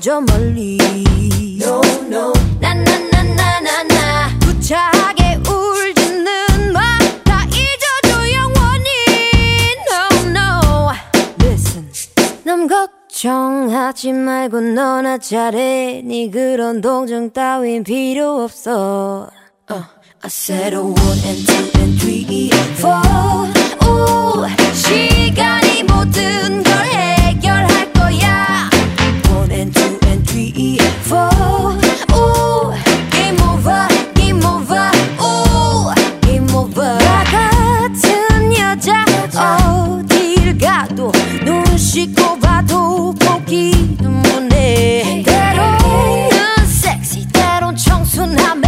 저 멀리 No no 나나나나나나 구차하게 울지는 마 다 잊어줘 영원히 No no Listen 남 걱정하지 말고 너나 잘해 네 그런 동정 따윈 필요 없어 I said a 1 and 2 and 3 4 오 시간이 모든 걸 해결할 거야 1 and 2 and 3 4 오 game over game over 오 game over 나 같은 여자 어딜 가도 눈 씻고 봐도 보기는 못해 때로는 섹시 때론 청순함에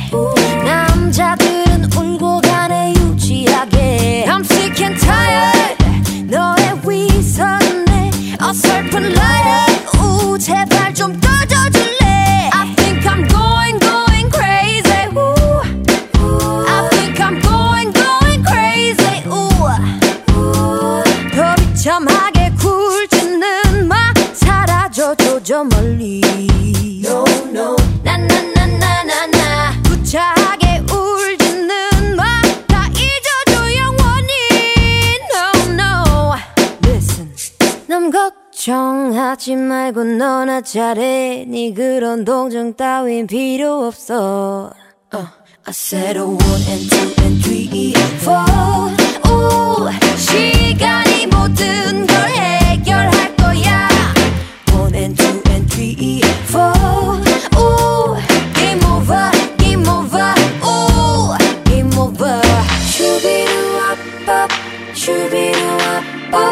남자들은 울고 가네 유치하게 I'm sick and tired 너의 위선에 어설픈 light 우 제발 좀 꺼져줄래 I think I'm going crazy 우 I think I'm going crazy 우 더 비참하게 굴지는 마 사라져줘 저 멀리 No no 나나나나나나 구차하게 울지는 마 다 잊어줘 영원히 No no Listen 남 걱정하지 말고 너나 잘해 네 그런 동정 따윈 필요 없어 I said a 1 and 2 and 3 4 오 시간이 모든 걸 해결할 거야 1 and 2 and 3 4 오 game over game over 오 game over 슈비루아빠 슈비루아빠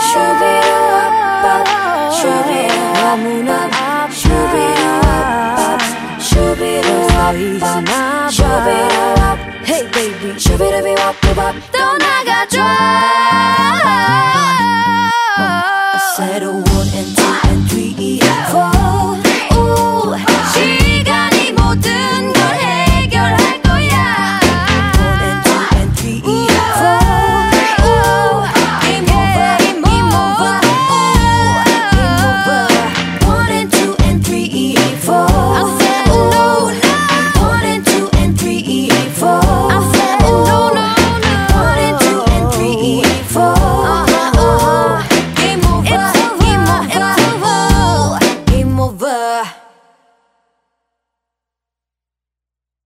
슈비루아빠 슈비루 너무나 슈비루아빠 슈비루아빠 슈비루아빠 Hey baby 슈비루비와빠밥 떠나가줘 I said a 1 and 2